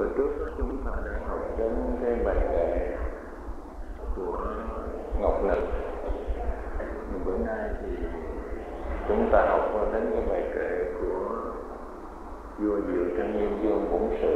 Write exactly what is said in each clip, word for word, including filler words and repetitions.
Bữa trước chúng ta đã học đến cái bài kệ của Ngọc Nực. Bữa nay thì chúng ta học đến cái bài kệ của vua Diệu Trang Nghiêm Vương Bổn Sự.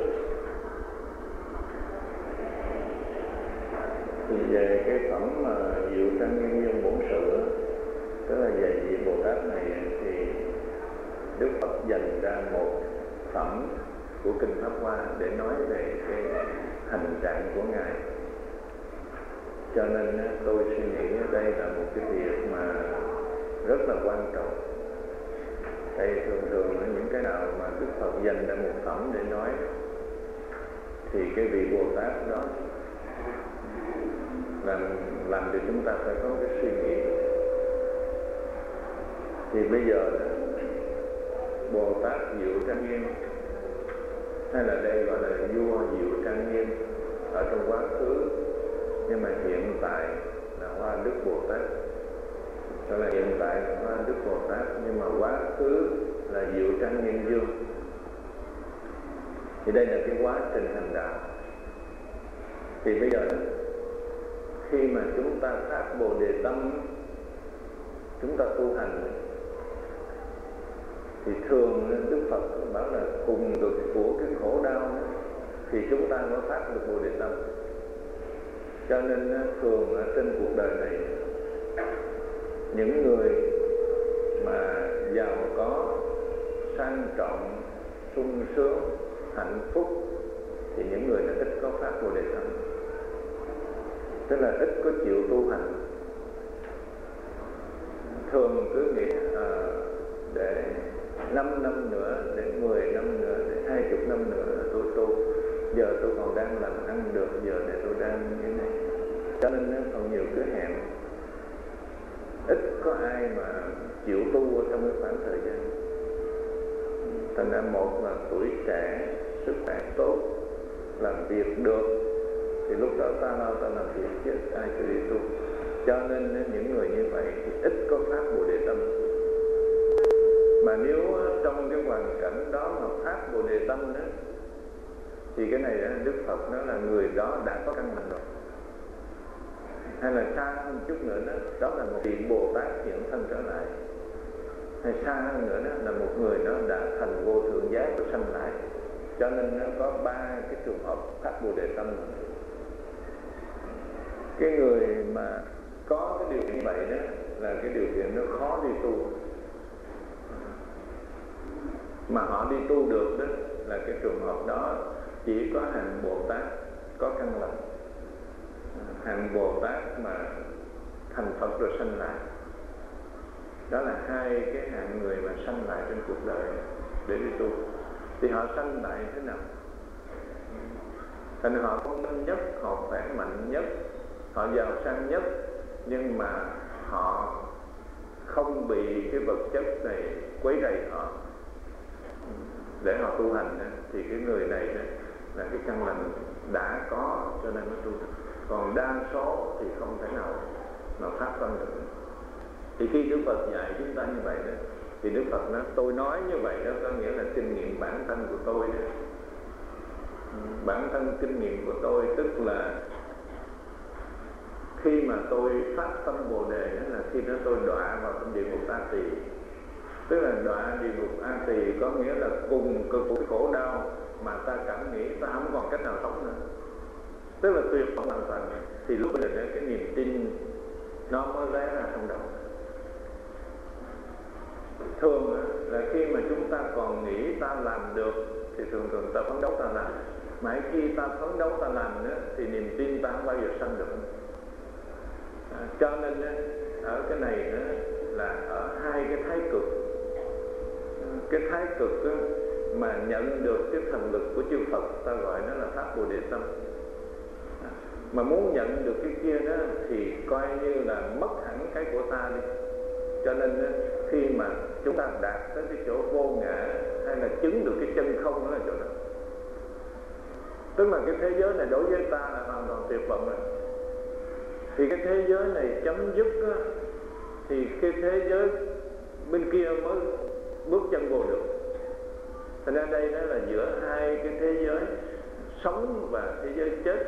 Thì về cái phẩm mà Diệu Trang Nghiêm Vương Bổn Sự, tức là về vị Bồ Tát này, thì Đức Phật dành ra một phẩm của Kinh Pháp Hoa để nói về cái hành trạng của Ngài. Cho nên tôi suy nghĩ đây là một cái việc mà rất là quan trọng. Tại thường thường những cái nào mà Đức Phật dành ra một phẩm để nói thì cái vị Bồ Tát đó làm, làm cho chúng ta phải có cái suy nghĩ. Thì bây giờ đó, Bồ Tát Diệu Trang Nghiêm, hay là đây gọi là vua Diệu Trang Nghiêm ở trong quá khứ, nhưng mà hiện tại là Hoa Đức Bồ Tát. Đó là hiện tại là Hoa Đức Bồ Tát, nhưng mà quá khứ là Diệu Trang Nghiêm Vương. Thì đây là cái quá trình hành đạo. Thì bây giờ khi mà chúng ta phát Bồ Đề Tâm, chúng ta tu hành, thì thường Đức Phật bảo là cùng cực của cái khổ đau thì chúng ta mới phát được Bồ Đề Tâm. Cho nên thường ở trên cuộc đời này, những người mà giàu có, sang trọng, sung sướng, hạnh phúc thì những người đó ít có phát Bồ Đề Tâm, tức là ít có chịu tu hành. Thường cứ nghĩ à, để năm năm nữa, để mười năm nữa, để hai chục năm nữa là tôi tu. Giờ tôi còn đang làm ăn được, giờ để tôi đang như thế này. Cho nên nó còn nhiều cái hẹn. Ít có ai mà chịu tu ở trong cái khoảng thời gian. Thành ra một là tuổi trẻ, sức khỏe tốt, làm việc được, thì lúc đó ta lo ta làm việc chứ ai cho đi tu. Cho nên những người như vậy thì ít có phát Bồ Đề Tâm. Mà nếu trong cái hoàn cảnh đó mà phát Bồ Đề Tâm đó, thì cái này đó, Đức Phật nói là người đó đã có căn lành rồi. Hay là xa hơn chút nữa đó, đó là một vị Bồ Tát hiện thân trở lại. Hay xa hơn nữa đó là một người đó đã thành vô thượng giác và sanh lại. Cho nên nó có ba cái trường hợp phát Bồ Đề Tâm. Cái người mà có cái điều kiện vậy đó là cái điều kiện nó khó đi tu. Mà họ đi tu được đó là cái trường hợp đó chỉ có hàng Bồ Tát có căn lành, hàng Bồ Tát mà thành Phật rồi sanh lại. Đó là hai cái hạng người mà sanh lại trên cuộc đời để đi tu. Thì họ sanh lại thế nào? Thành họ thông minh nhất, họ khỏe mạnh nhất, họ giàu sang nhất, nhưng mà họ không bị cái vật chất này quấy rầy họ để họ tu hành. Thì cái người này là cái căn lành đã có, cho nên mới tu được. Còn đa số thì không thể nào mà phát tâm được. Thì khi Đức Phật dạy chúng ta như vậy đó, thì Đức Phật nói tôi nói như vậy đó có nghĩa là kinh nghiệm bản thân của tôi đó. Bản thân kinh nghiệm của tôi tức là khi mà tôi phát tâm Bồ Đề đó là khi đó tôi đọa vào trong địa ngục A Tỳ. Tức là đọa địa ngục A Tỳ có nghĩa là cùng cực của khổ đau mà ta cảm nghĩ ta không còn cách nào sống nữa, tức là tuyệt vọng hoàn toàn. Thì lúc này cái niềm tin nó mới lóe ra trong đầu. Thường là khi mà chúng ta còn nghĩ ta làm được thì thường thường ta phấn đấu ta làm. Mãi khi ta phấn đấu ta làm nữa thì niềm tin ta không bao giờ sanh được. À, cho nên ở cái này nữa là ở hai cái thái cực. Cái thái cực đó, mà nhận được cái thần lực của chư Phật ta gọi nó là pháp Bồ Đề Tâm. À, mà muốn nhận được cái kia đó thì coi như là mất hẳn cái của ta đi. Cho nên khi mà chúng ta đạt tới cái chỗ vô ngã hay là chứng được cái chân không, đó là chỗ đó. Tức là cái thế giới này đối với ta là hoàn toàn tuyệt vọng rồi. Thì cái thế giới này chấm dứt á, thì cái thế giới bên kia mới bước chân vô được. Thành ra đây đó là giữa hai cái thế giới sống và thế giới chết.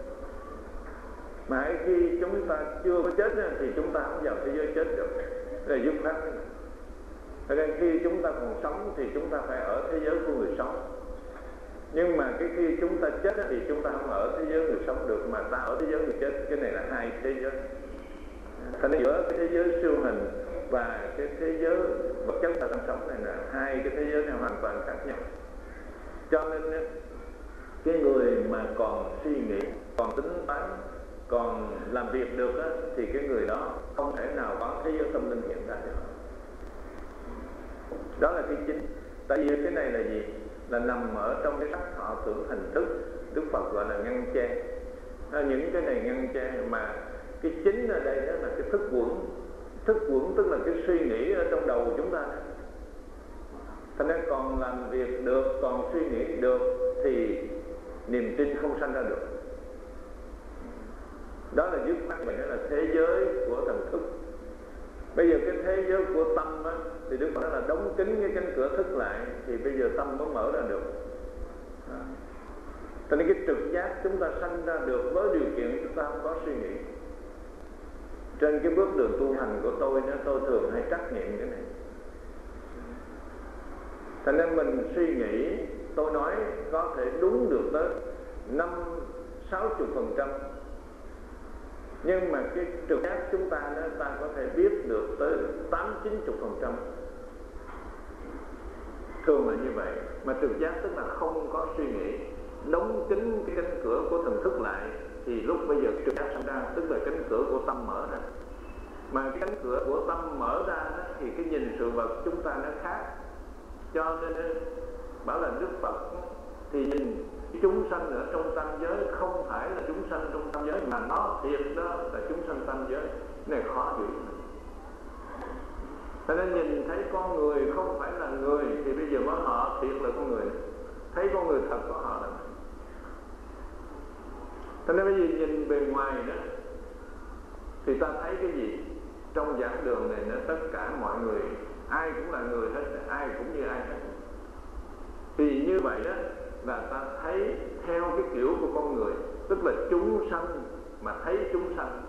Mà khi chúng ta chưa có chết thì chúng ta không vào thế giới chết được, là dứt khoát. Cho nên khi chúng ta còn sống thì chúng ta phải ở thế giới của người sống. Nhưng mà cái khi chúng ta chết thì chúng ta không ở thế giới người sống được, mà ta ở thế giới người chết. Cái này là hai thế giới. Thành ra giữa cái thế giới siêu hình và cái thế giới vật chất ta đang sống này là hai cái thế giới này hoàn toàn khác nhau. Cho nên cái người mà còn suy nghĩ, còn tính toán, còn làm việc được á, thì cái người đó không thể nào có thế giới tâm linh hiện ra được. Đó là cái chính. Tại vì cái này là gì? Là nằm ở trong cái sắc thọ tưởng hình thức. Đức Phật gọi là ngăn che. À, những cái này ngăn che, mà cái chính ở đây đó là cái thức quẩn. Thức quẩn tức là cái suy nghĩ ở trong đầu của chúng ta. Thành ra còn làm việc được, còn suy nghĩ được thì niềm tin không sanh ra được. Đó là dứt khoát, mình nói là thế giới của thần thức. Bây giờ cái thế giới của tâm á, thì Đức Phật nói là đóng kín cái cánh cửa thức lại, thì bây giờ tâm mới mở ra được. Cho nên cái trực giác chúng ta sanh ra được với điều kiện chúng ta không có suy nghĩ. Trên cái bước đường tu hành của tôi, tôi thường hay trắc nghiệm cái này. Thành nên mình suy nghĩ, tôi nói có thể đúng được tới năm sáu mươi phần trăm, nhưng mà cái trực giác chúng ta đó, ta có thể biết được tới tám chín mươi phần trăm. Thường là như vậy. Mà trực giác tức là không có suy nghĩ, đóng kín cái cánh cửa của thần thức lại, thì lúc bây giờ trực giác sinh ra, tức là cánh cửa của tâm mở ra. Mà cái cánh cửa của tâm mở ra đó, thì cái nhìn sự vật chúng ta nó khác. Cho nên bảo là Đức Phật thì nhìn chúng sanh ở trong tam giới không phải là chúng sanh trong tam giới, mà nó thiệt đó là chúng sanh tam giới. Cái này khó hiểu. Cho nên nhìn thấy con người không phải là người, thì bây giờ mới họ thiệt là con người. Thấy con người thật của họ là. Cho nên bây giờ nhìn bề ngoài đó, thì ta thấy cái gì? Trong giảng đường này nó tất cả mọi người, ai cũng là người hết, ai cũng như ai hết. Thì như vậy đó là ta thấy theo cái kiểu của con người, tức là chúng sanh mà thấy chúng sanh.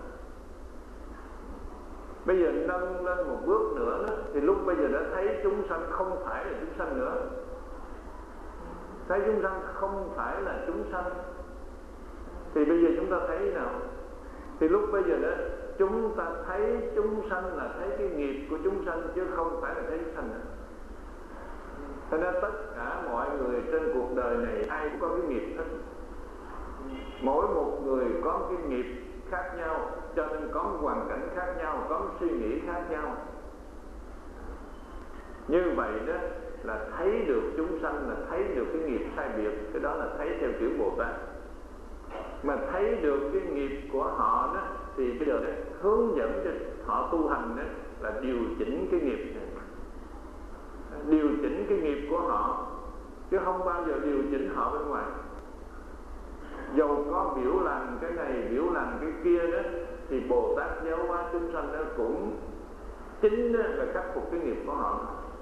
Bây giờ nâng lên một bước nữa đó, thì lúc bây giờ đã thấy chúng sanh không phải là chúng sanh nữa. Thấy chúng sanh không phải là chúng sanh, thì bây giờ chúng ta thấy nào? Thì lúc bây giờ đó chúng ta thấy chúng sanh là thấy cái nghiệp của chúng sanh, chứ không phải là thấy chúng sanh nữa. Cho nên tất cả mọi người trên cuộc đời này ai cũng có cái nghiệp hết. Mỗi một người có cái nghiệp khác nhau, cho nên có hoàn cảnh khác nhau, có suy nghĩ khác nhau. Như vậy đó là thấy được chúng sanh, là thấy được cái nghiệp sai biệt. Cái đó là thấy theo kiểu Bồ Tát. Mà thấy được cái nghiệp của họ đó, thì bây giờ đó, hướng dẫn cho họ tu hành đó, là điều chỉnh cái nghiệp này. Điều chỉnh cái nghiệp của họ, chứ không bao giờ điều chỉnh họ bên ngoài. Dầu có biểu làm cái này, biểu làm cái kia đó, thì Bồ Tát giáo hóa chúng sanh đó cũng chính đó là khắc phục cái nghiệp của họ.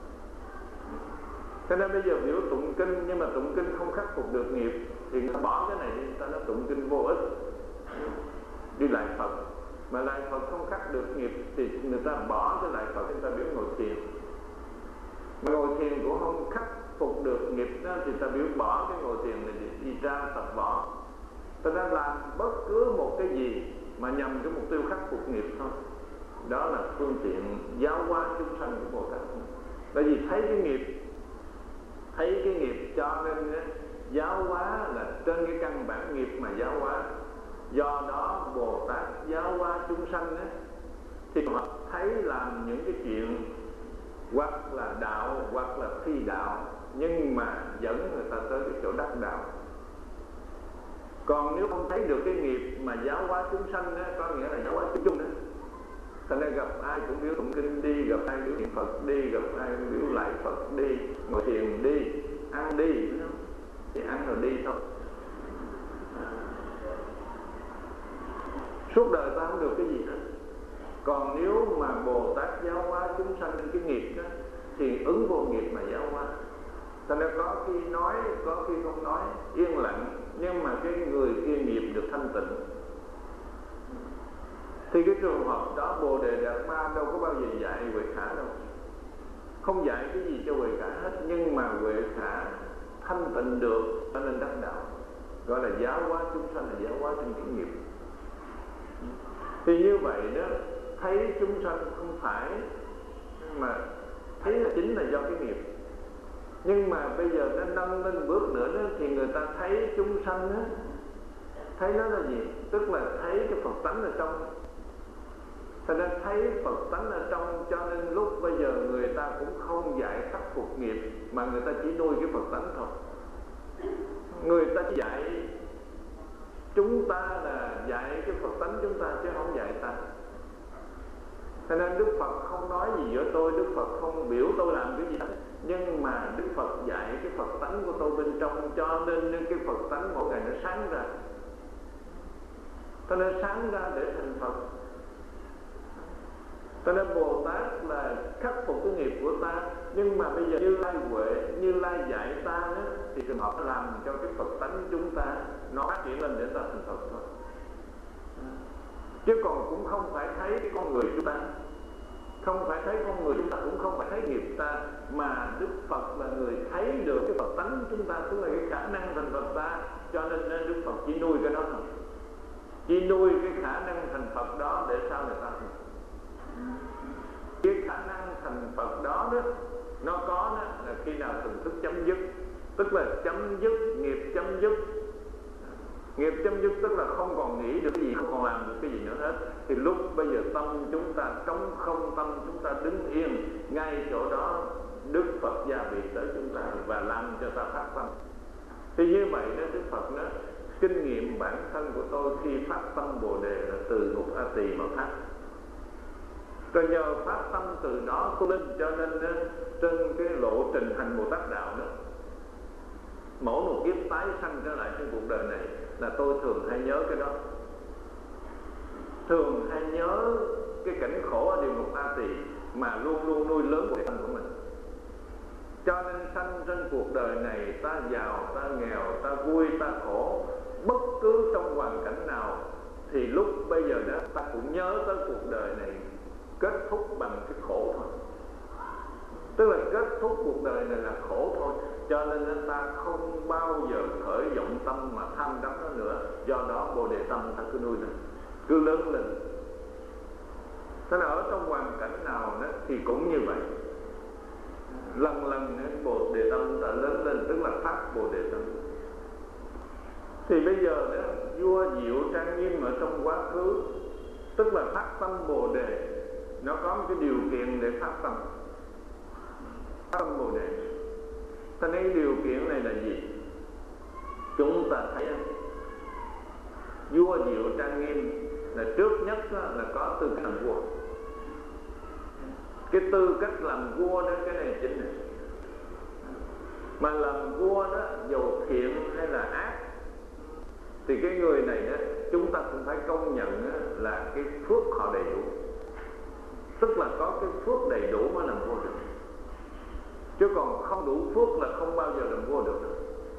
Cho nên bây giờ biểu tụng kinh, nhưng mà tụng kinh không khắc phục được nghiệp, thì người ta bỏ cái này đi, ta nói tụng kinh vô ích, đi lại Phật. Mà lại Phật không khắc được nghiệp thì người ta bỏ cái lại Phật, người ta biểu ngồi thiền. Mà ngồi thiền cũng không khắc phục được nghiệp đó, thì ta biểu bỏ cái ngồi thiền này đi, đi ra tập bỏ. Ta đã làm bất cứ một cái gì mà nhằm cái mục tiêu khắc phục nghiệp thôi. Đó là phương tiện giáo hóa chúng sanh của Bồ Tát. Bởi vì thấy cái nghiệp, thấy cái nghiệp cho nên giáo hóa là trên cái căn bản nghiệp mà giáo hóa. Do đó Bồ Tát giáo hóa chúng sanh ấy, thì họ thấy làm những cái chuyện hoặc là đạo hoặc là phi đạo, nhưng mà dẫn người ta tới cái chỗ đắc đạo. Còn nếu không thấy được cái nghiệp mà giáo hóa chúng sanh đó, có nghĩa là giáo hóa chúng chung đó. Cho nên gặp ai cũng biểu tụng kinh đi, gặp ai biểu niệm Phật đi, gặp ai biểu lại Phật đi, ngồi thiền đi, ăn đi, thì ăn rồi đi thôi. Suốt đời ta không được cái gì hết. Còn nếu mà Bồ Tát giáo hóa chúng sanh cái nghiệp đó, thì ứng vô nghiệp mà giáo hóa. Cho nên có khi nói, có khi không nói, yên lặng, nhưng thanh tịnh. Thì cái trường hợp đó Bồ Đề Đạt Ma đâu có bao giờ dạy Huệ Khả đâu, không dạy cái gì cho Huệ Khả hết, nhưng mà Huệ Khả thanh tịnh được cho nên đắc đạo, gọi là giáo hóa chúng sanh, là giáo hóa trên cái nghiệp. Thì như vậy đó, thấy chúng sanh không phải, mà thấy là chính là do cái nghiệp. Nhưng mà bây giờ nó nâng lên bước nữa đó, thì người ta thấy chúng sanh đó, thấy nó là gì? Tức là thấy cái Phật tánh ở trong. Thật ra thấy Phật tánh ở trong, cho nên lúc bây giờ người ta cũng không dạy khắc phục nghiệp, mà người ta chỉ nuôi cái Phật tánh thôi. Người ta chỉ dạy chúng ta là dạy cái Phật tánh chúng ta, chứ không dạy ta. Cho nên Đức Phật không nói gì giữa tôi, Đức Phật không biểu tôi làm cái gì hết, nhưng mà Đức Phật dạy cái Phật tánh của tôi bên trong, cho nên cái Phật tánh mỗi ngày nó sáng ra. Cho nên sáng ra để thành Phật. Cho nên Bồ Tát là khắc phục cái nghiệp của ta, nhưng mà bây giờ Như Lai Huệ, Như Lai dạy ta đó, thì trường hợp nó làm cho cái Phật tánh chúng ta nó phát triển lên để ta thành Phật thôi. Chứ còn cũng không phải thấy cái con người chúng ta, không phải thấy con người chúng ta, cũng không phải thấy nghiệp ta, mà Đức Phật là người thấy được cái Phật tánh chúng ta, tức là cái khả năng thành Phật ta. Cho nên Đức Phật chỉ nuôi cái đó thôi, chỉ nuôi cái khả năng thành Phật đó để sao người ta thành. Cái khả năng thành Phật đó đó, nó có đó là khi nào từng thức chấm dứt, tức là chấm dứt nghiệp, chấm dứt nghiệp chấm dứt, tức là không còn nghĩ được cái gì, không còn làm được cái gì nữa hết. Thì lúc bây giờ tâm chúng ta trống không, tâm chúng ta đứng yên, ngay chỗ đó Đức Phật gia biệt tới chúng ta và làm cho ta phát tâm. Thì như vậy đó, Đức Phật nói kinh nghiệm bản thân của tôi khi phát tâm Bồ Đề là từ ngục A Tỳ mà phát. Rồi nhờ phát tâm từ đó tôi lên, cho nên trên cái lộ trình hành Bồ Tát đạo đó, mỗi một kiếp tái sanh trở lại trên cuộc đời này là tôi thường hay nhớ cái đó, thường hay nhớ cái cảnh khổ ở địa ngục A Tỳ, mà luôn luôn nuôi lớn cuộc tâm của mình. Cho nên sanh trên cuộc đời này, ta giàu, ta nghèo, ta vui, ta khổ, bất cứ trong hoàn cảnh nào, thì lúc bây giờ đó ta cũng nhớ tới cuộc đời này kết thúc bằng cái khổ thôi. Tức là kết thúc cuộc đời này là khổ thôi. Cho nên ta không bao giờ khởi vọng tâm mà tham đắm nó nữa. Do đó Bồ Đề tâm ta cứ nuôi lên, cứ lớn lên. Thế là ở trong hoàn cảnh nào đó thì cũng như vậy. Lần lần Bồ Đề tâm ta lớn lên, tức là phát Bồ Đề tâm. Thì bây giờ đó, vua Diệu Trang Nghiêm ở trong quá khứ, tức là phát tâm Bồ Đề, nó có một cái điều kiện để phát tâm. Phát tâm Bồ Đề. Thế nên cái điều kiện này là gì? Chúng ta thấy vua Diệu Trang Nghiêm là trước nhất là có tư cách làm vua. Cái tư cách làm vua đó, cái này chính này. Mà làm vua đó, dù thiện hay là ác, thì cái người này đó, chúng ta cũng phải công nhận đó, là cái phước họ đầy đủ. Tức là có cái phước đầy đủ mới làm vua được. Chứ còn không đủ phước là không bao giờ làm vua được.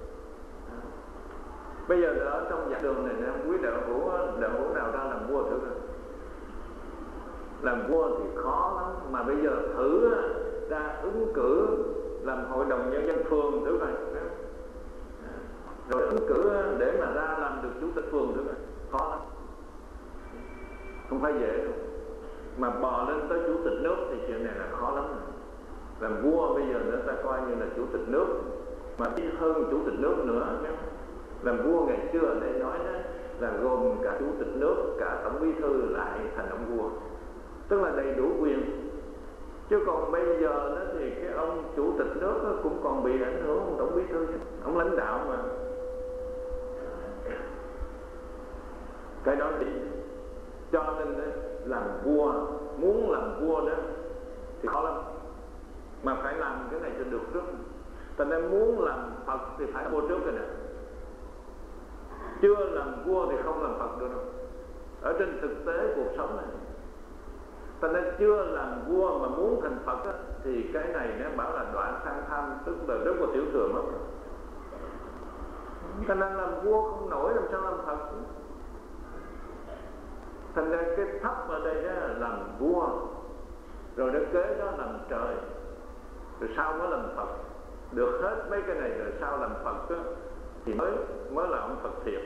Bây giờ ở trong giảng đường này, quý đạo hữu, đạo hữu nào ra làm vua thử coi. Làm vua thì khó lắm, mà bây giờ thử ra ứng cử làm hội đồng nhân dân phường thử coi. Rồi ứng cử để mà ra làm được chủ tịch phường thử coi. Khó lắm, không phải dễ đâu. Mà bò lên tới chủ tịch nước thì chuyện này là khó lắm. Làm vua bây giờ nữa ta coi như là chủ tịch nước, mà ít hơn chủ tịch nước nữa. Làm vua ngày xưa ở đây nói đó là gồm cả chủ tịch nước, cả tổng bí thư lại thành ông vua, tức là đầy đủ quyền. Chứ còn bây giờ đó thì cái ông chủ tịch nước cũng còn bị ảnh hưởng ông tổng bí thư, ông lãnh đạo mà. Cái đó thì cho nên đó, làm vua, muốn làm vua đó thì khó lắm, mà phải làm cái này cho được trước. Cho nên muốn làm Phật thì phải vô trước rồi nè. Chưa làm vua thì không làm Phật được đâu. Ở trên thực tế cuộc sống này, cho nên chưa làm vua mà muốn thành Phật á, thì cái này nó bảo là đoạn sang tham, tức là rất là tiểu thừa mất. Cho nên làm vua không nổi làm sao làm Phật. Thành ra cái thấp ở đây đó là làm vua, rồi nó kế đó làm trời, rồi sau mới làm Phật. Được hết mấy cái này rồi sau làm Phật đó, thì mới mới là ông Phật thiệt.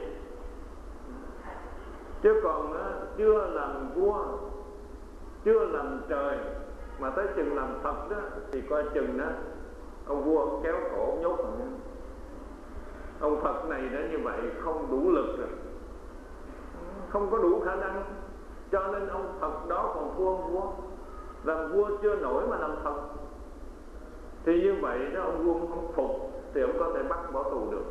Chứ còn đó, chưa làm vua, chưa làm trời mà tới chừng làm Phật đó thì coi chừng đó ông vua kéo cổ nhốt rồi. Ông Phật này đã như vậy không đủ lực rồi, không có đủ khả năng, cho nên ông Phật đó còn thua ông vua. Làm vua chưa nổi mà làm Phật, thì như vậy đó ông vua không phục thì ông có thể bắt bỏ tù được.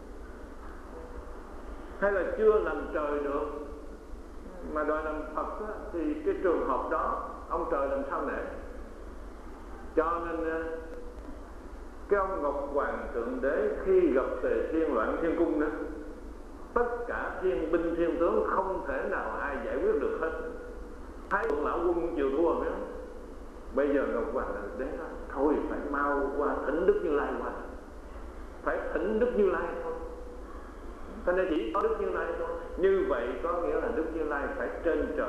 Hay là chưa làm trời được mà đòi làm Phật đó, thì cái trường hợp đó ông trời làm sao nể. Cho nên cái ông Ngọc Hoàng Thượng Đế khi gặp Tề Thiên loạn thiên cung đó, tất cả thiên binh thiên tướng không thể nào ai giải quyết được hết. Thái thượng lão quân chịu thua phải không? Bây giờ Ngọc Hoàng Thượng Đế nói thôi phải mau qua thỉnh Đức Như Lai qua, phải thỉnh Đức Như Lai thôi. Cho nên chỉ có Đức Như Lai thôi. Như vậy có nghĩa là Đức Như Lai phải trên trời,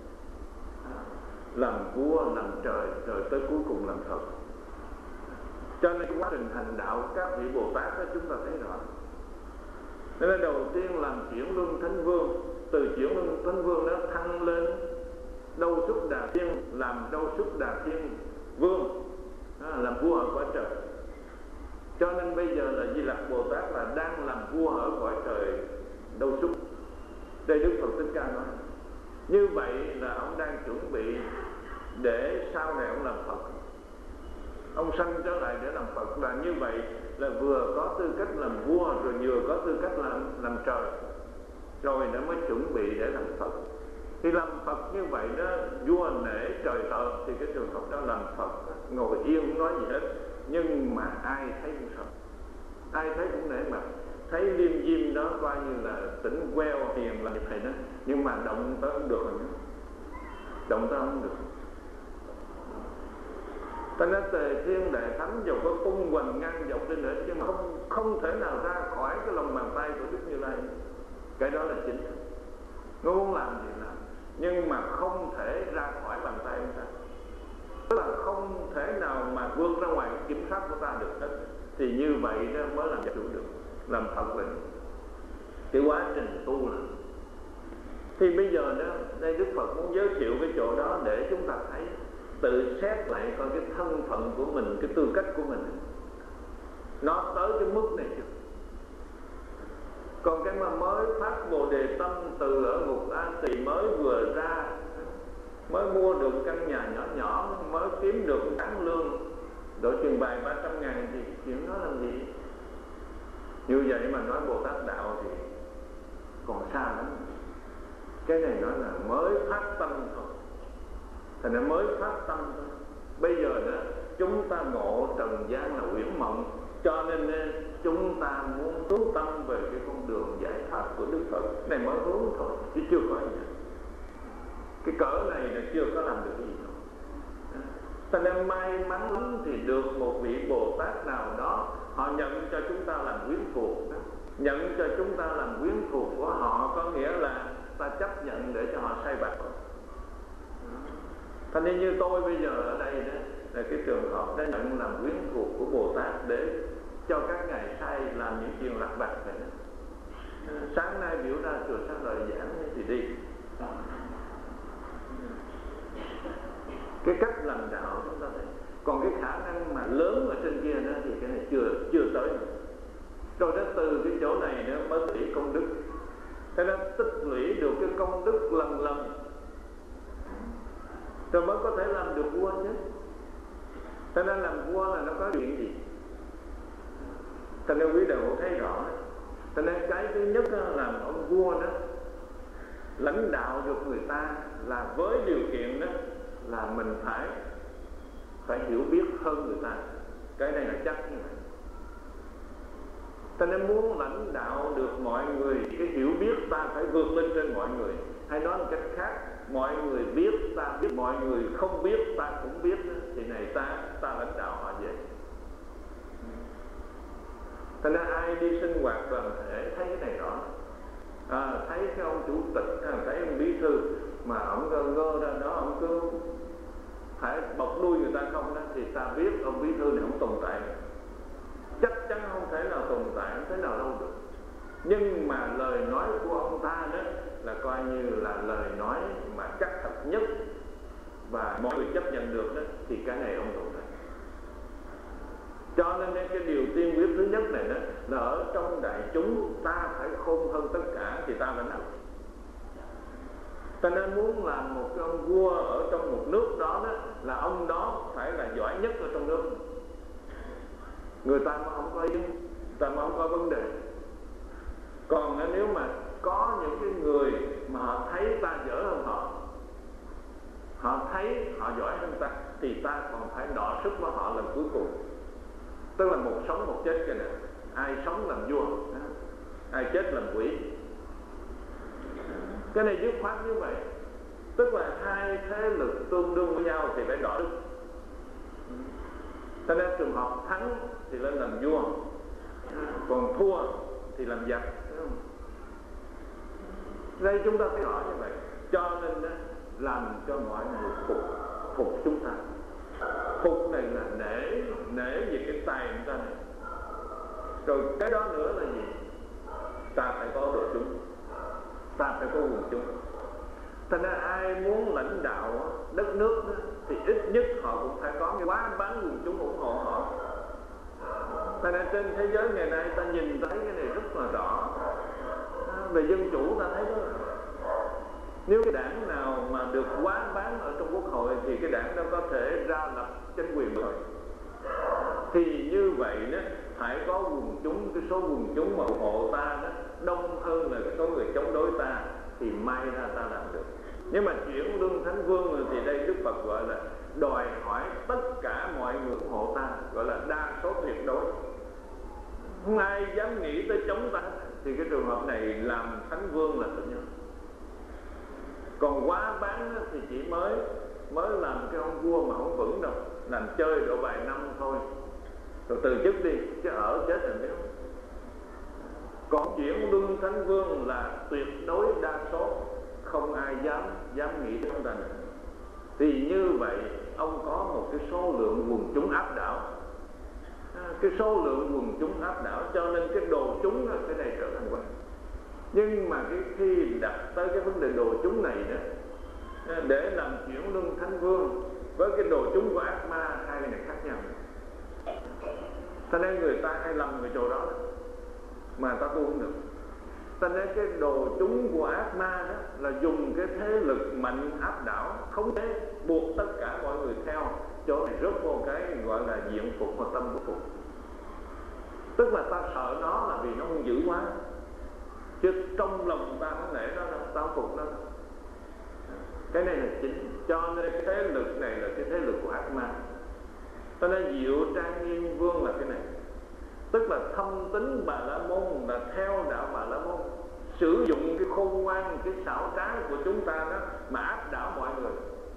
làm vua, làm trời, rồi tới cuối cùng làm Phật. Cho nên quá trình hành đạo các vị Bồ Tát đó chúng ta thấy rõ. Nên đầu tiên làm chuyển luân thánh vương, từ chuyển luân thánh vương đó thăng lên Đâu Xuất Đà Thiên, làm Đâu Xuất Đà Thiên vương, làm vua ở cõi trời. Cho nên bây giờ là Di Lặc Bồ Tát là đang làm vua ở cõi trời Đâu Xuất. Đây Đức Phật Thích Ca nói. Như vậy là ông đang chuẩn bị để sau này ông làm Phật. Ông sanh trở lại để làm Phật, là như vậy là vừa có tư cách làm vua, rồi vừa có tư cách làm làm trời, rồi nó mới chuẩn bị để làm Phật. Thì làm Phật như vậy đó, vua nể trời thờ, thì cái trường hợp đó làm Phật ngồi yên không nói gì hết, nhưng mà ai thấy cũng sợ, ai thấy cũng nể mặt. Thấy liêm diêm đó coi như là tỉnh queo hiền là như vậy đó, nhưng mà động tới không được rồi, động tới không được. Cho nên Tề Thiên Đại Thánh dầu có tung hoành ngang dọc lên nữa, nhưng mà không không thể nào ra khỏi cái lòng bàn tay của Đức Như Lai. Cái đó là chính. Nó muốn làm gì làm, nhưng mà không thể ra khỏi bàn tay ông ta. Tức là không thể nào mà vượt ra ngoài kiểm soát của ta được hết. Thì như vậy đó mới làm chủ được, làm Phật mình. Cái quá trình tu là. Thì bây giờ đó, đây Đức Phật muốn giới thiệu cái chỗ đó để chúng ta thấy, tự xét lại coi cái thân phận của mình, cái tư cách của mình nó tới cái mức này chưa. Còn cái mà mới phát Bồ Đề Tâm từ ở ngục A Tỳ mới vừa ra, mới mua được căn nhà nhỏ nhỏ, mới kiếm được tháng lương đội truyền bài ba trăm ngàn, thì chuyện đó làm gì. Như vậy mà nói Bồ Tát đạo thì còn xa lắm. Cái này nói là mới phát tâm thôi, thành ra mới phát tâm thôi. Bây giờ đó chúng ta ngộ trần gian là uyển mộng, cho nên chúng ta muốn hướng tâm về cái con đường giải thoát của Đức Phật này mới hướng thôi, chứ chưa có gì. Cái cỡ này là chưa có làm được gì đâu. Thành ra may mắn lắm thì được một vị Bồ Tát nào đó, họ nhận cho chúng ta làm quyến thuộc đó. Nhận cho chúng ta làm quyến thuộc của họ có nghĩa là ta chấp nhận để cho họ sai bạc. Thành nên như tôi bây giờ ở đây đó là cái trường hợp đã nhận làm quyến thuộc của Bồ Tát để cho các ngài sai làm những chuyện lặt vặt vậy. Sáng nay biểu ra chùa Sáng Lợi giảng thì đi. Cái cách làm đạo chúng ta thấy. Còn cái khả năng mà lớn ở trên kia đó thì cái này chưa chưa tới. Rồi đó từ cái chỗ này nữa mới tích công đức. Thế nên tích lũy được cái công đức lần lần, rồi mới có thể làm được vua chứ. Thế nên làm vua là nó có chuyện gì? Thế nên quý đạo thấy rõ. Thế nên cái thứ nhất là làm ông vua đó, lãnh đạo được người ta là với điều kiện đó là mình phải phải hiểu biết hơn người ta. Cái này là chắc như vậy. Thế nên muốn lãnh đạo được mọi người, cái hiểu biết ta phải vượt lên trên mọi người. Hay nói một cách khác, mọi người biết ta biết, mọi người không biết ta cũng biết, thì này ta ta lãnh đạo họ vậy. Thế nên ai đi sinh hoạt đoàn thể thấy cái này rõ. À, thấy cái ông chủ tịch, thấy ông bí thư, mà ông ngơ ngơ ra đó, ông cứ phải bọc đuôi người ta không đó, thì ta biết ông bí thư này không tồn tại, chắc chắn không thể nào tồn tại, không thể nào đâu được. Nhưng mà lời nói của ông ta đó là coi như là lời nói mà chắc thật nhất và mọi người chấp nhận được đó, thì cái này ông tồn tại. Cho nên cái điều tiên quyết thứ nhất này đó là ở trong đại chúng ta phải khôn hơn tất cả thì ta phải làm. Ta nên muốn làm một cái ông vua ở trong một nước đó, đó là ông đó phải là giỏi nhất ở trong nước, người ta mà không có ý, ta mà không có vấn đề. Còn nếu mà có những cái người mà họ thấy ta dở hơn họ, họ thấy họ giỏi hơn ta, thì ta còn phải đọ sức với họ lần cuối cùng. Tức là một sống một chết cái này. Ai sống làm vua, ai chết làm quỷ. Cái này dứt khoát như vậy. Tức là hai thế lực tương đương với nhau thì phải đọ sức. Cho nên trường hợp thắng thì lên làm vua, còn thua thì làm giặc. Đây chúng ta phải rõ như vậy. Cho nên làm cho mọi người phục phục chúng ta. Phục này là nể nể về cái tài người ta này. Rồi cái đó nữa là gì? Ta phải có đội chúng, ta phải có quần chúng. Thành ra ai muốn lãnh đạo đất nước đó, thì ít nhất họ cũng phải có cái quá bán quần chúng ủng hộ họ. Thành ra trên thế giới ngày nay ta nhìn thấy cái này rất là rõ. Về dân chủ ta thấy đó là nếu cái đảng nào mà được quá bán ở trong quốc hội thì cái đảng đó có thể ra lập chính quyền rồi. Thì như vậy đó phải có quần chúng, cái số quần chúng mà ủng hộ ta đó đông hơn là cái số người chống đối ta thì may ra ta làm được. Nhưng mà chuyển lương thánh vương thì đây Đức Phật gọi là đòi hỏi tất cả mọi người ủng hộ ta, gọi là đa số tuyệt đối, không ai dám nghĩ tới chống ta. Thì cái trường hợp này làm thánh vương là tự nhiên. Còn quá bán thì chỉ mới mới làm cái ông vua mà không vững đâu, làm chơi độ vài năm thôi rồi từ chức đi, chứ ở chết rồi nếu. Còn chuyển luân thánh vương là tuyệt đối đa số, không ai dám dám nghĩ đến ông ta nữa. Thì như vậy ông có một cái số lượng quần chúng áp đảo, cái số lượng quần chúng áp đảo, cho nên cái đồ chúng cái này trở thành quan. Nhưng mà cái khi đặt tới cái vấn đề đồ chúng này đó, để làm chuyển luân thánh vương với cái đồ chúng của ác ma, hai cái này khác nhau. Cho nên người ta hay lầm về chỗ đó, đó mà ta tu không được. Cho nên cái đồ chúng của ác ma đó là dùng cái thế lực mạnh áp đảo, khống chế, buộc tất cả mọi người theo. Chỗ này rớt vô cái gọi là diện phục và tâm của phục. Tức là ta sợ nó là vì nó hung dữ quá, chứ trong lòng ta không nể nó đâu, ta không phục nó. Cái này là chính. Cho nên cái thế lực này là cái thế lực của ác ma. Cho nên Diệu Trang Nghiêm Vương là cái này. Tức là thâm tính Bà La Môn, là theo đạo Bà La Môn, sử dụng cái khôn ngoan, cái xảo trá của chúng ta đó mà áp đảo mọi người.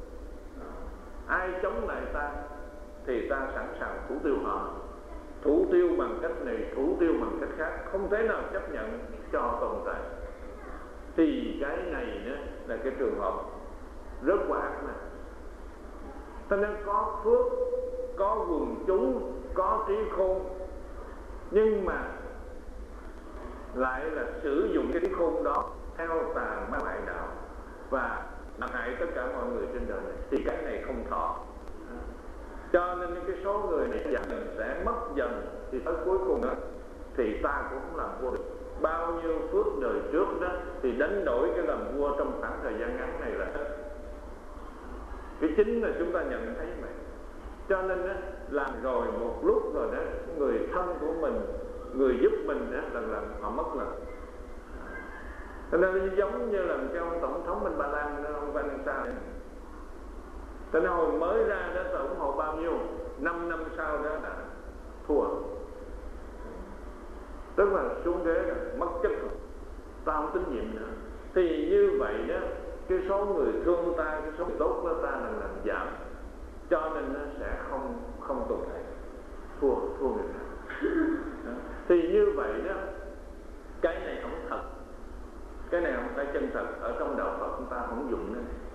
Ai chống lại ta thì ta sẵn sàng thủ tiêu họ, thủ tiêu bằng cách này, thủ tiêu bằng cách khác, không thể nào chấp nhận cho họ tồn tại. Thì cái này đó là cái trường hợp rất quả ác mà. Cho nên có phước, có quần chúng, có trí khôn, nhưng mà lại là sử dụng cái trí khôn đó theo tà ma hại đạo và làm hại tất cả mọi người trên đời này, thì cái này không thọ. Cho nên cái số người này dần sẽ mất dần, thì tới cuối cùng đó thì ta cũng không làm vua được. Bao nhiêu phước đời trước đó thì đánh đổi cái làm vua trong khoảng thời gian ngắn này là hết. Cái chính là chúng ta nhận thấy vậy. Cho nên đó, làm rồi một lúc rồi đó, người thân của mình, người giúp mình đó, lần lần họ mất lần. Cho nên giống như là cái ông tổng thống bên Ba Lan, ông Vanessa này. Cho nên hồi mới ra đó ta ủng hộ bao nhiêu, năm năm sau đó đã thua. Tức là xuống ghế rồi, mất chất rồi, ta không tín nhiệm nữa. Thì như vậy đó, cái số người thương ta, cái số người tốt của ta là làm giảm. Cho nên nó sẽ không không tồn tại, thua thua người ta. Thì như vậy đó, cái này không thật, cái này không phải chân thật. Ở trong đạo Phật chúng ta không dùng nữa.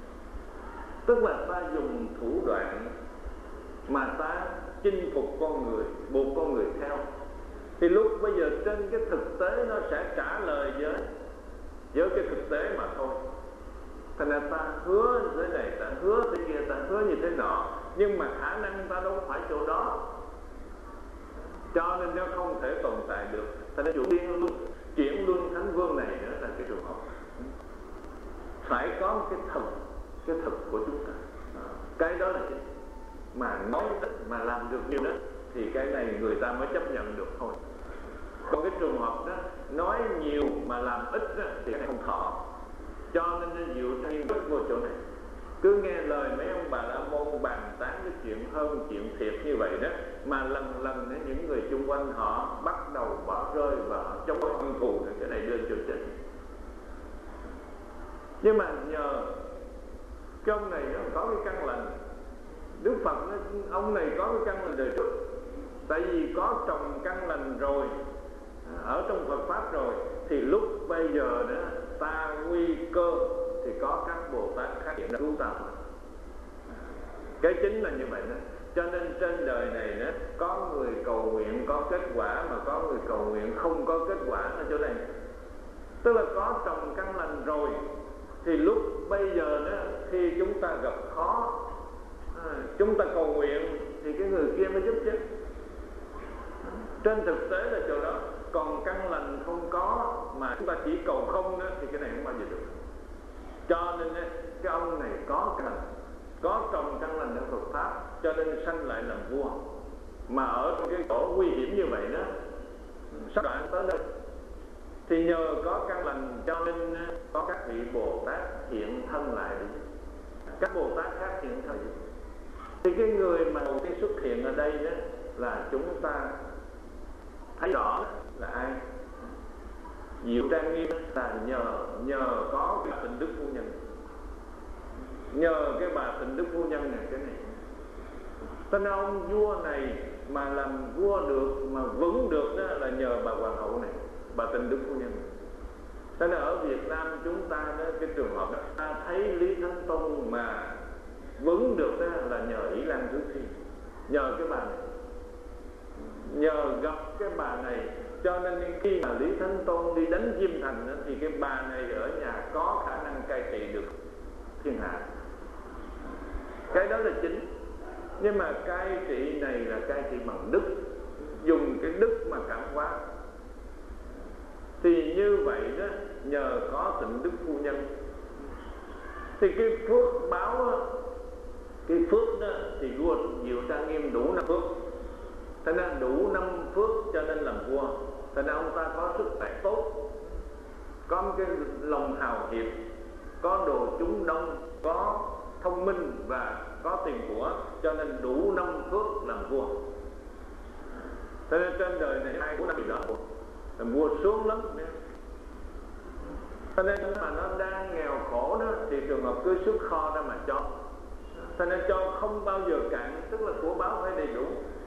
Tức là ta dùng thủ đoạn mà ta chinh phục con người, buộc con người theo. Thì lúc bây giờ trên cái thực tế nó sẽ trả lời với với cái thực tế mà thôi. Thành ra ta hứa thế này, ta hứa thế kia, ta hứa như thế nọ, nhưng mà khả năng ta đâu phải chỗ đó, cho nên nó không thể tồn tại được. Thành ra chuyện luân chuyển luân thánh vương này nữa là cái trường hợp phải có một cái thực, cái thực của chúng ta. Cái đó là chính. Mà nói ít mà làm được nhiều đó thì cái này người ta mới chấp nhận được thôi. Còn cái trường hợp đó nói nhiều mà làm ít đó, thì cái này không thọ. Cho nên nó dịu trang rất vô chỗ này. Cứ nghe lời mấy ông bà la môn bàn tán cái chuyện hơn chuyện thiệt như vậy đó, mà lần lần đó, những người chung quanh họ bắt đầu bỏ rơi và họ chống đối hận thù, cái này đưa cho chết. Nhưng mà nhờ cái ông này nó có cái căn lành. Đức Phật nói, ông này có cái căn lành đời trước. Tại vì có trồng căn lành rồi, ở trong Phật Pháp rồi, thì lúc bây giờ nữa ta nguy cơ thì có các Bồ Tát khác hiện ra cứu ta. Cái chính là như vậy đó. Cho nên trên đời này nữa, có người cầu nguyện có kết quả, mà có người cầu nguyện không có kết quả ở chỗ này. Tức là có trồng căn lành rồi, thì lúc bây giờ đó, khi chúng ta gặp khó, à, chúng ta cầu nguyện thì cái người kia mới giúp chứ. Trên thực tế là chỗ đó. Còn căn lành không có mà chúng ta chỉ cầu không đó, thì cái này không bao giờ được. Cho nên cái ông này có căn lành, có trồng căn lành ở Phật Pháp, cho nên sanh lại làm vua. Mà ở trong cái chỗ nguy hiểm như vậy đó, sắp đoạn tới đây, thì nhờ có căn lành cho nên có các vị Bồ Tát hiện thân lại đi. Các Bồ Tát khác hiện thân. Thì cái người mà đầu tiên xuất hiện ở đây đó là chúng ta thấy rõ là ai. Diệu Trang Nghiêm là nhờ nhờ có cái Tịnh Đức Phu Nhân, nhờ cái bà Tịnh Đức Phu Nhân này cái này. Cho nên ông vua này mà làm vua được, mà vững được đó là nhờ bà hoàng hậu này, bà Tịnh Đức Phu Nhân. Cho nên ở Việt Nam chúng ta đó, cái trường hợp đó, ta thấy Lý Thánh Tông mà vững được đó là nhờ Ý Lan Thứ Phi, nhờ cái bà này, nhờ gặp cái bà này. Cho nên khi mà Lý Thánh Tôn đi đánh Diêm Thành đó, thì cái bà này ở nhà có khả năng cai trị được thiên hạ. Cái đó là chính. Nhưng mà cai trị này là cai trị bằng đức, dùng cái đức mà cảm hóa. Thì như vậy đó, nhờ có Tịnh Đức Phu Nhân, thì cái phước báo đó, cái phước đó thì vua Diệu Trang Nghiêm đủ năm phước. Thế nên đủ năm phước cho nên làm vua. Thế nên ông ta có sức khỏe tốt, có một cái lòng hào hiệp, có đồ chúng đông, có thông minh và có tiền của, cho nên đủ năm phước làm vua. Thế nên trên đời này ai cũng năm đó làm vua xuống lắm. Thế nên mà nó đang nghèo khổ đó, thì trường hợp cứ xuất kho ra mà cho. Thế nên cho không bao giờ cạn, tức là của báo phải đầy đủ.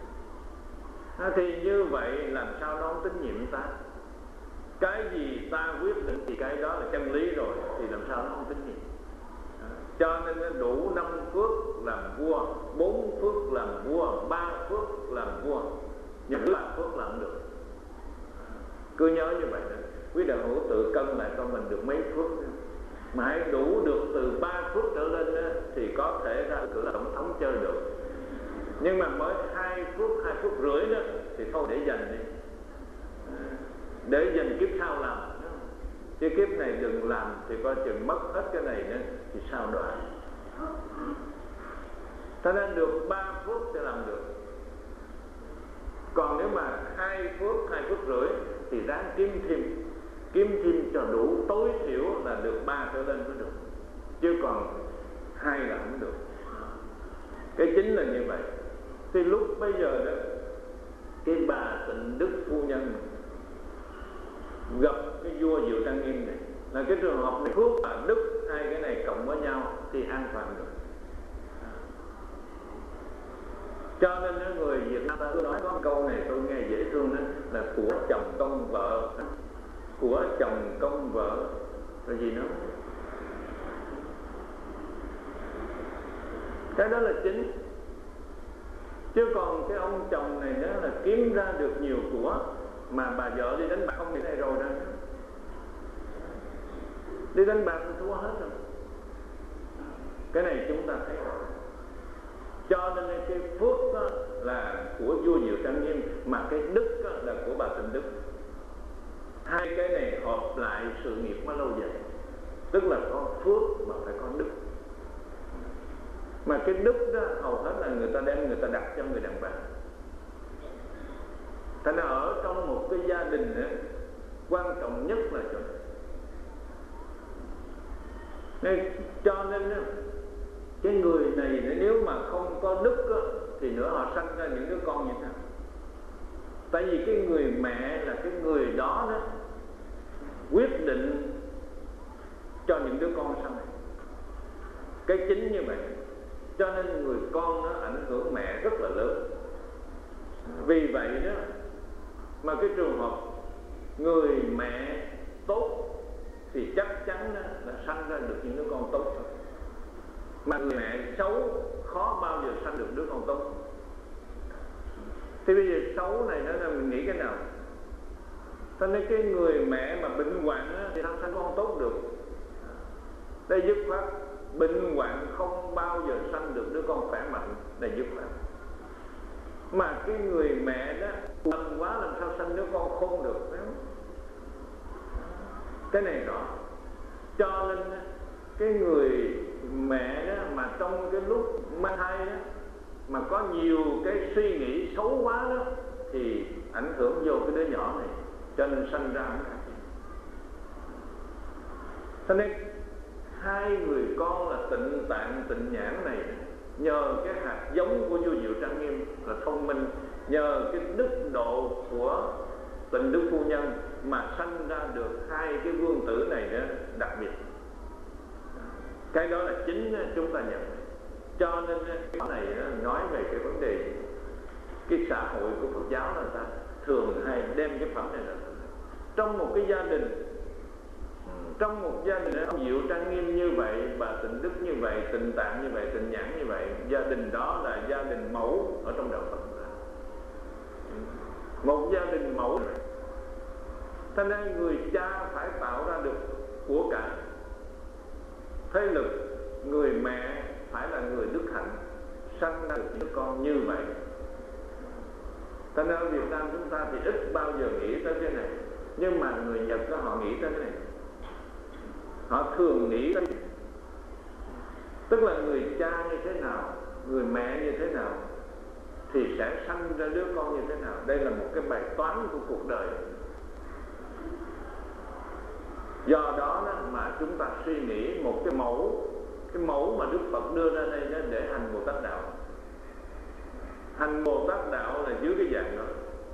Thì như vậy làm sao nó không tín nhiệm ta? Cái gì ta quyết định thì cái đó là chân lý rồi, thì làm sao nó không tín nhiệm? Cho nên nó đủ năm phước làm vua, bốn phước làm vua, ba phước làm vua, những ba phước làm được. Cứ nhớ như vậy đó. Quý đạo hữu tự cân lại coi mình được mấy phước. Mà hãy đủ được từ ba phước trở lên đó, thì có thể ra cửa là tổng thống chơi được. Nhưng mà mới hai phút, hai phút rưỡi đó thì thôi để dành đi, để dành kiếp sau làm. Chứ kiếp này đừng làm thì coi chừng mất hết cái này nữa thì sao đoạn. Cho nên được ba phút sẽ làm được. Còn nếu mà hai phút, hai phút rưỡi thì ráng kiếm thêm, kiếm thêm cho đủ, tối thiểu là được ba trở lên mới được. Chứ còn hai là không được. Cái chính là như vậy. Thì lúc bây giờ đó, cái bà Tịnh Đức Phu Nhân gặp cái vua Diệu Trang Nghiêm này, là cái trường hợp này phước và đức hai cái này cộng với nhau thì an toàn được. Cho nên người Việt Nam ta cứ nói có câu này tôi nghe dễ thương đó, là của chồng công vợ, của chồng công vợ là gì nữa? Cái đó là chính. Chứ còn cái ông chồng này nữa là kiếm ra được nhiều của, mà bà vợ đi đánh bạc không thì này rồi đó, đi đánh bạc thì thua hết rồi. Cái này chúng ta thấy rồi. Cho nên cái phước đó là của vua Diệu Trang Nghiêm, mà cái đức đó là của bà Tịnh Đức. Hai cái này hợp lại sự nghiệp mới lâu dài. Tức là có phước mà phải có đức. Mà cái đức đó hầu hết là người ta đem người ta đặt cho người đàn bà. Thành ra ở trong một cái gia đình đó, quan trọng nhất là chỗ này. Nên, cho nên cái người này nếu mà không có đức đó, thì nữa họ sanh ra những đứa con như thế nào? Tại vì cái người mẹ là cái người đó đó quyết định cho những đứa con sau này. Cái chính như vậy. Cho nên người con nó ảnh hưởng mẹ rất là lớn. Vì vậy đó mà cái trường hợp người mẹ tốt thì chắc chắn đó là sanh ra được những đứa con tốt thôi. Mà người mẹ xấu khó bao giờ sanh được đứa con tốt. Thì bây giờ xấu này đó là mình nghĩ cái nào? Cho nên cái người mẹ mà bệnh hoạn đó, thì sao sanh con tốt được? Đây dứt khoát bệnh hoạn không bao giờ sanh được đứa con khỏe mạnh. Đây dứt khoát. Mà cái người mẹ đó lầm quá làm sao sanh đứa con khôn được? Cái này rõ. Cho nên cái người mẹ đó mà trong cái lúc mang thai đó mà có nhiều cái suy nghĩ xấu quá đó thì ảnh hưởng vô cái đứa nhỏ này, cho nên sanh ra không khác. Cho nên hai người con là Tịnh Tạng Tịnh Nhãn này nhờ cái hạt giống của vua Diệu Trang Nghiêm là thông minh, nhờ cái đức độ của Tịnh Đức Phu Nhân mà sanh ra được hai cái vương tử này đó đặc biệt. Cái đó là chính chúng ta nhận. Cho nên cái này nói về cái vấn đề cái xã hội của Phật giáo là ta thường hay đem cái phẩm này ra. Trong một cái gia đình, trong một gia đình ông Diệu Trang Nghiêm như vậy, bà Tịnh Đức như vậy, Tịnh Tạng như vậy, Tịnh Nhãn như vậy, gia đình đó là gia đình mẫu ở trong đạo Phật. Một gia đình mẫu. Cho nên người cha phải tạo ra được của cải thế lực, người mẹ phải là người đức hạnh, sanh ra được những con như vậy. Cho nên ở Việt Nam chúng ta thì ít bao giờ nghĩ tới cái này, nhưng mà người Nhật đó họ nghĩ tới cái này. Họ thường nghĩ tới, tức là người cha như thế nào, người mẹ như thế nào thì sẽ sanh ra đứa con như thế nào. Đây là một cái bài toán của cuộc đời. Do đó, đó mà chúng ta suy nghĩ một cái mẫu, cái mẫu mà Đức Phật đưa ra đây đó để hành Bồ Tát đạo. Hành Bồ Tát đạo là dưới cái dạng đó.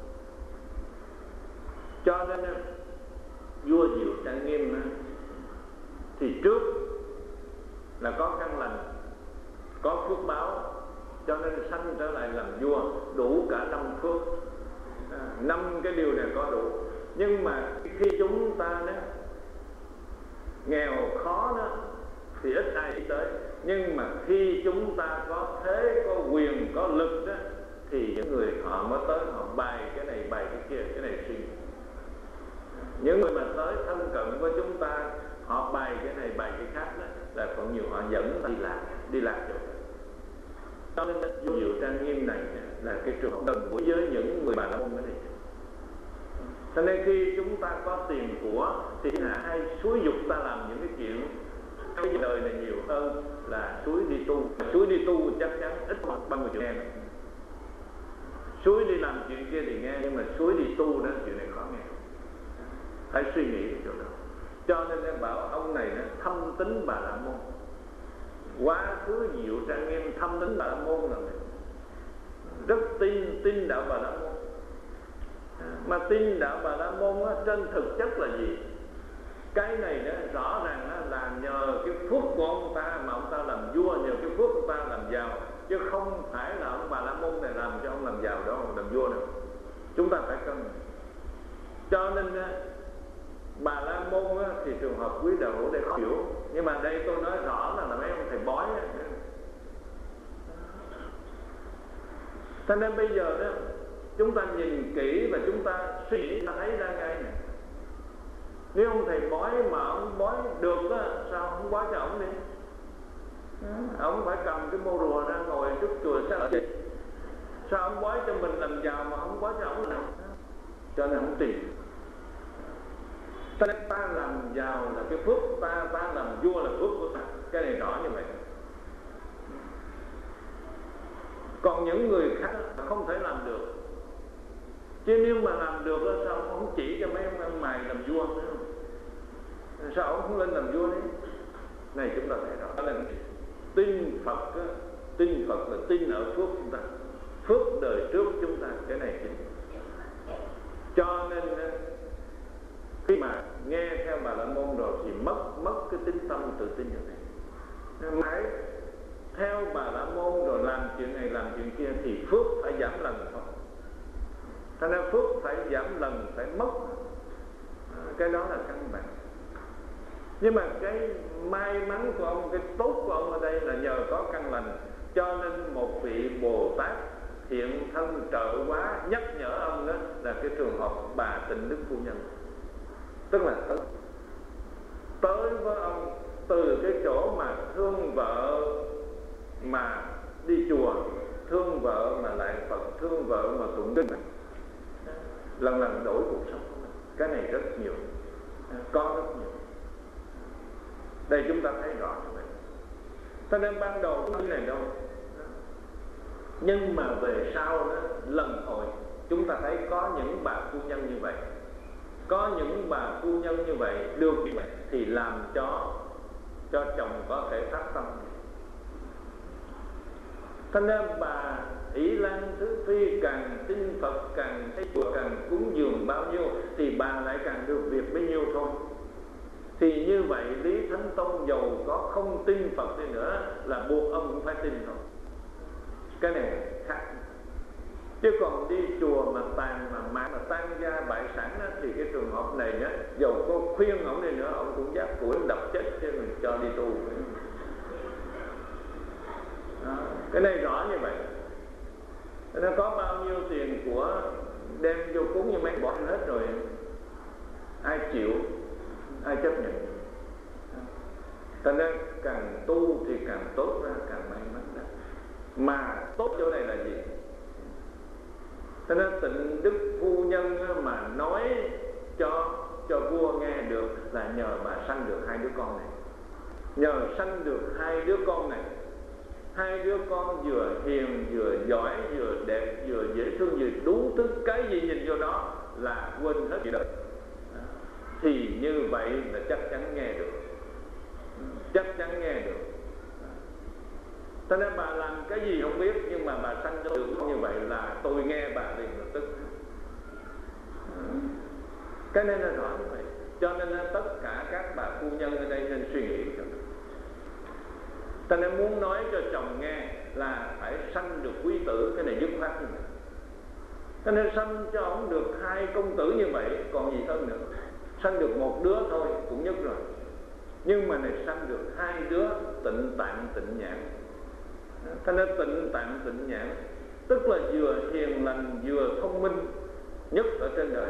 Cho nên vua Diệu Trang Nghiêm thì trước là có căn lành, có phước báo, cho nên sanh trở lại làm vua, đủ cả năm phước. À, năm cái điều này có đủ. Nhưng mà khi chúng ta đó nghèo khó đó thì ít ai nghĩ tới. Nhưng mà khi chúng ta có thế, có quyền, có lực đó thì những người họ mới tới, họ bài cái này, bài cái kia, cái này suy. Những người mà tới thân cận với chúng ta, họ bài cái này, bài cái khác đó, là còn nhiều họ dẫn đi lạc, đi lạc rồi. Cho nên vua Diệu Trang Nghiêm này là cái trường hợp gần gũi với những người Bà La Môn ở đây. Cho nên khi chúng ta có tiền của thì hạ hay xúi dục ta làm những cái chuyện cái đời này nhiều hơn là xúi đi tu. Xúi đi tu chắc chắn ít bao nhiêu chuyện nghe. Xúi đi làm chuyện kia thì nghe, nhưng mà xúi đi tu đó chuyện này khó nghe. Phải suy nghĩ cái chỗ đó. Cho nên em bảo ông này nó thâm tín Bà La Môn. Quá khứ Diệu Trang Nghiêm thâm tín Bà La Môn là rất tin tin đạo Bà La Môn. Mà tin đạo Bà La Môn á, trên thực chất là gì? Cái này đó, rõ ràng đó, là nhờ cái phước của ông ta mà ông ta làm vua, nhờ cái phước của ông ta làm giàu, chứ không phải là ông Bà La Môn này làm cho ông làm giàu đó, ông làm vua đâu. Chúng ta phải cân. Cho nên á, Bà La Môn á, thì trường hợp quý đạo hữu đây khó hiểu, nhưng mà đây tôi nói rõ là, là mấy ông thầy bói á, Cho nên bây giờ đó, chúng ta nhìn kỹ và chúng ta suy nghĩ ta thấy ra ngay nè. Nếu ông thầy bói mà ông bói được á, sao không bói cho ông đi? Ông phải cầm cái mô rùa ra ngồi trước chùa sao ở vậy? Sao ông bói cho mình làm giàu mà không bói cho ông nào? Cho nên không tìm. Ta, ta làm giàu là cái phước, ta ta làm vua là phước của ta. Cái này rõ như vậy. Còn những người khác không thể làm được. Chứ nếu mà làm được đó, sao ông không chỉ cho mấy ông ăn mày làm vua nữa không? Sao ông không lên làm vua đấy? Này chúng ta thấy rõ là tin Phật, tin Phật là tin ở phước chúng ta, phước đời trước chúng ta, cái này chính. Cho nên khi mà nghe theo Bà La Môn rồi thì mất mất cái tính tâm tự tin như này. Mãi theo Bà La Môn rồi làm chuyện này làm chuyện kia thì phước phải giảm lần thôi. Cho nên phước phải giảm lần, phải mất. Cái đó là căn bản. Nhưng mà cái may mắn của ông, cái tốt của ông ở đây là nhờ có căn lành, cho nên một vị Bồ Tát hiện thân trợ hóa nhắc nhở ông đó là cái trường hợp bà Tịnh Đức Phu Nhân. Tức là tới, tới với ông từ cái chỗ mà thương vợ mà đi chùa, thương vợ mà lại Phật, thương vợ mà tụng kinh, lần lần đổi cuộc sống. Cái này rất nhiều, có rất nhiều. Đây chúng ta thấy rõ như vậy. Cho nên ban đầu cái này đâu, nhưng mà về sau đó, lần hồi chúng ta thấy có những bà phu nhân như vậy, có những bà phu nhân như vậy được như vậy thì làm cho cho chồng có thể phát tâm. Cho nên bà Ỷ Lan Thứ Phi càng tin Phật, càng thấy chùa, càng cúng dường bao nhiêu thì bà lại càng được việc bấy nhiêu thôi. Thì như vậy Lý Thánh Tông dầu có không tin Phật đi nữa là buộc ông cũng phải tin thôi. Cái này khác. Chứ còn đi chùa mà tàn mà mạng mà tan ra bại sản đó, thì cái trường hợp này á, dầu có khuyên ông đi nữa ông cũng dám củi đập chết chứ mình cho đi tu. Đó. Cái này rõ như vậy. Nó có bao nhiêu tiền của đem vô cúng như mấy bỏ hết rồi, ai chịu, ai chấp nhận. Cho nên càng tu thì càng tốt ra, càng may mắn ra. Mà tốt chỗ này là gì? Cho nên Tịnh Đức Phu Nhân mà nói cho cho vua nghe được là nhờ bà sanh được hai đứa con này. Nhờ sanh được hai đứa con này, hai đứa con vừa hiền, vừa giỏi, vừa đẹp, vừa dễ thương, vừa đủ thứ cái gì nhìn vô đó là quên hết gì đời. Thì như vậy là chắc chắn nghe được, chắc chắn nghe được. Cho nên bà làm cái gì không biết, nhưng mà bà sanh cho được như vậy là tôi nghe bà liền lập tức. Cái nên là rõ như vậy. Cho nên là tất cả các bà phu nhân ở đây nên suy nghĩ cho. Cho nên muốn nói cho chồng nghe là phải sanh được quý tử, cái này dứt khoát như vậy. Cho nên sanh cho ông được hai công tử như vậy, còn gì hơn nữa. Sanh được một đứa thôi cũng nhất rồi. Nhưng mà này sanh được hai đứa tịnh tạng tịnh nhãn. Cho nên tịnh tạng tịnh nhãn tức là vừa hiền lành vừa thông minh nhất ở trên đời.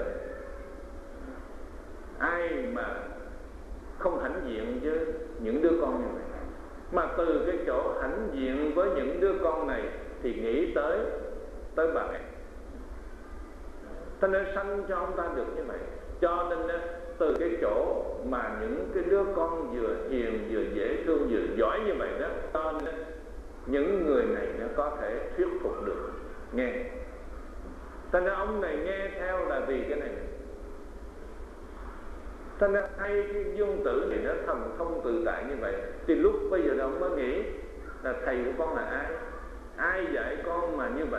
Ai mà không hãnh diện với những đứa con như vậy, mà từ cái chỗ hãnh diện với những đứa con này thì nghĩ tới tới bà mẹ. Cho nên sanh cho ông ta được như vậy. Cho nên từ cái chỗ mà những cái đứa con vừa hiền vừa dễ thương vừa giỏi như vậy đó, cho nên những người này nó có thể thuyết phục được nghe. Cho nên ông này nghe theo là vì cái này. Cho nên hay cái dung tử này nó thần thông tự tại như vậy, thì lúc bây giờ ông mới nghĩ là thầy của con là ai, ai dạy con mà như vậy.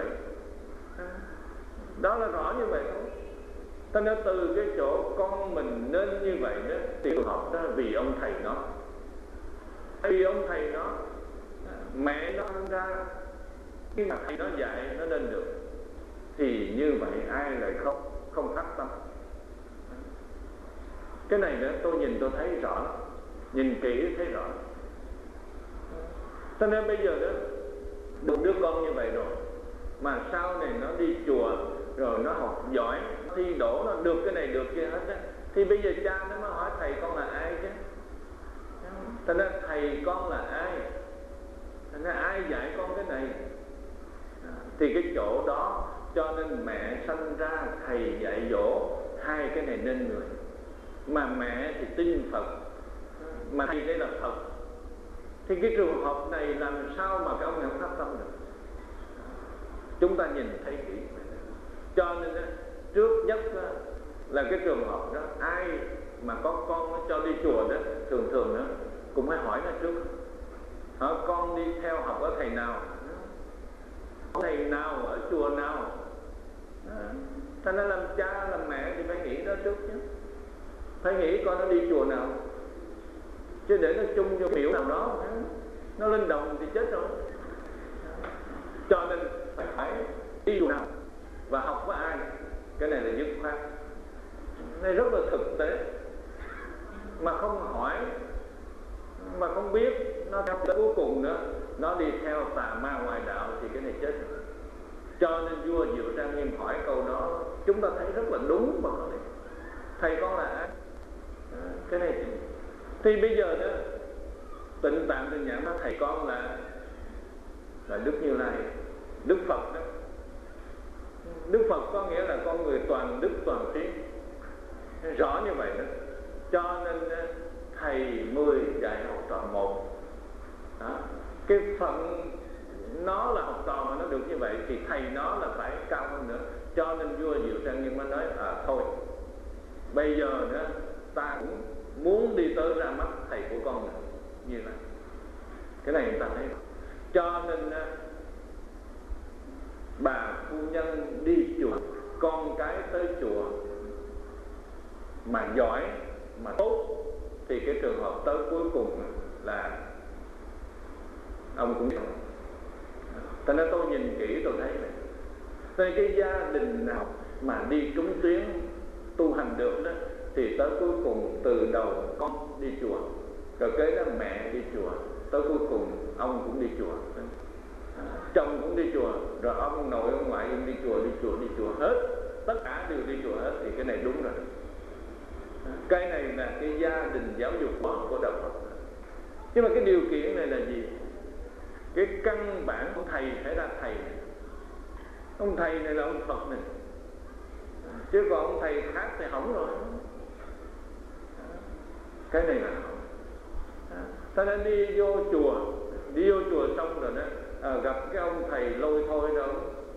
Đó là rõ như vậy thôi. Cho nên từ cái chỗ con mình nên như vậy đó, thì học đó vì ông thầy nó, vì ông thầy nó, mẹ nó ra khi mà thầy nó dạy nó nên được, thì như vậy ai lại không không thắc tâm. Cái này nữa tôi nhìn tôi thấy rõ, nhìn kỹ thấy rõ. Cho nên bây giờ đó được đứa con như vậy rồi, mà sau này nó đi chùa rồi nó học giỏi, thi đỗ, nó được cái này được kia hết á, thì bây giờ cha nó mới hỏi thầy con là ai chứ. Cho nên thầy con là ai, cho nên ai dạy con cái này. Thì cái chỗ đó cho nên mẹ sanh ra thầy dạy dỗ hai cái này nên người. Mà mẹ thì tin Phật, mà thầy đây là Phật, thì cái trường hợp này làm sao mà các ông nhận phát tâm được. Chúng ta nhìn thấy kỹ. Cho nên trước nhất là cái trường hợp đó, ai mà có con nó cho đi chùa đó, thường thường đó cũng phải hỏi nó trước, hỏi con đi theo học ở thầy nào, thầy nào ở chùa nào. Cho nên làm cha làm mẹ thì phải nghĩ đó trước chứ, phải nghĩ con nó đi chùa nào, chứ để nó chung vô miễu nào đó nó lên đồng thì chết rồi. Cho nên phải phải đi chùa nào và học với ai, cái này là dứt khoát. Này rất là thực tế, mà không hỏi, mà không biết, nó theo cuối cùng nữa nó đi theo tà ma ngoại đạo thì cái này chết rồi. Cho nên vua Diệu Trang Nghiêm hỏi câu đó, chúng ta thấy rất là đúng mà có lý. Thầy con là ai? À, cái này thì bây giờ đó Tịnh Tạng Tinh Nhãn nói thầy con là là Đức Như Lai, Đức Phật đó. Đức Phật có nghĩa là con người toàn đức toàn trí, rõ như vậy đó. Cho nên thầy mười dạy học trò một đó. Cái phận nó là học trò mà nó được như vậy thì thầy nó là phải cao hơn nữa. Cho nên vua Diệu Trang Nghiêm mới nói à thôi, bây giờ nữa ta cũng muốn đi tới ra mắt thầy của con nữa. Như vậy cái này người ta thấy. Cho nên bà phu nhân đi chùa, con cái tới chùa mà giỏi mà tốt thì cái trường hợp tới cuối cùng là ông cũng giỏi. Cho nên tôi nhìn kỹ tôi thấy này, nên cái gia đình nào mà đi trúng tuyến tu hành được đó thì tới cuối cùng từ đầu con đi chùa, rồi kế đó mẹ đi chùa, tới cuối cùng ông cũng đi chùa, chồng cũng đi chùa, rồi ông nội ông ngoại cũng đi chùa, đi chùa đi chùa hết, tất cả đều đi chùa hết thì cái này đúng rồi. Cái này là cái gia đình giáo dục của đạo Phật. Nhưng mà cái điều kiện này là gì? Cái căn bản của thầy phải ra thầy này. Ông thầy này là ông Phật này, chứ còn ông thầy khác thì hỏng rồi. Cái này là hỏng. Ta nên đi vô chùa, đi vô chùa xong rồi đó à, gặp cái ông thầy lôi thôi đó,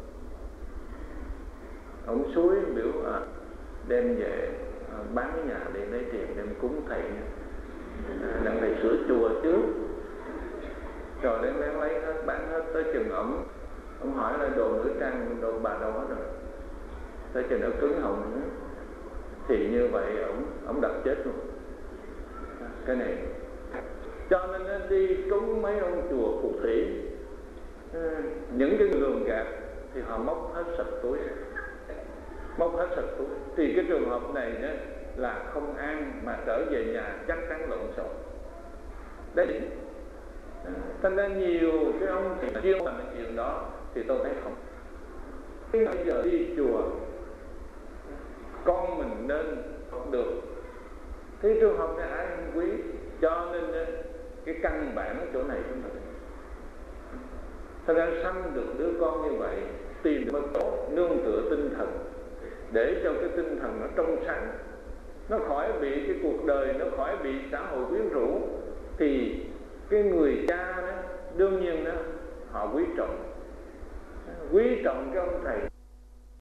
ông suối biểu à, đem về à, bán cái nhà để lấy tiền đem cúng thầy nha, à, đặng thầy sửa chùa trước, rồi đem lấy lấy hết, bán hết tới chừng ổng ông hỏi là đồ nữ trang đồ bà đâu hết rồi, tới chừng nó cứng họng nữa thì như vậy ổng ổng đập chết luôn. À, cái này cho nên nó đi cúng mấy ông chùa phù thủy, à, những cái lường gạt thì họ móc hết sạch túi, móc hết sạch túi thì cái trường hợp này đó là không an, mà trở về nhà chắc chắn lộn xộn đấy. À, thành ra nhiều cái ông chuyên làm cái chuyện đó thì tôi thấy không. Bây giờ đi chùa con mình nên học được, cái trường hợp này ai không quý. Cho nên cái căn bản chỗ này chúng ta thấy. Thật ra sanh được đứa con như vậy, tìm được chỗ nương tựa tinh thần, để cho cái tinh thần nó trong sáng, nó khỏi bị cái cuộc đời, nó khỏi bị xã hội quyến rũ, thì cái người cha đó đương nhiên đó họ quý trọng, quý trọng cái ông thầy,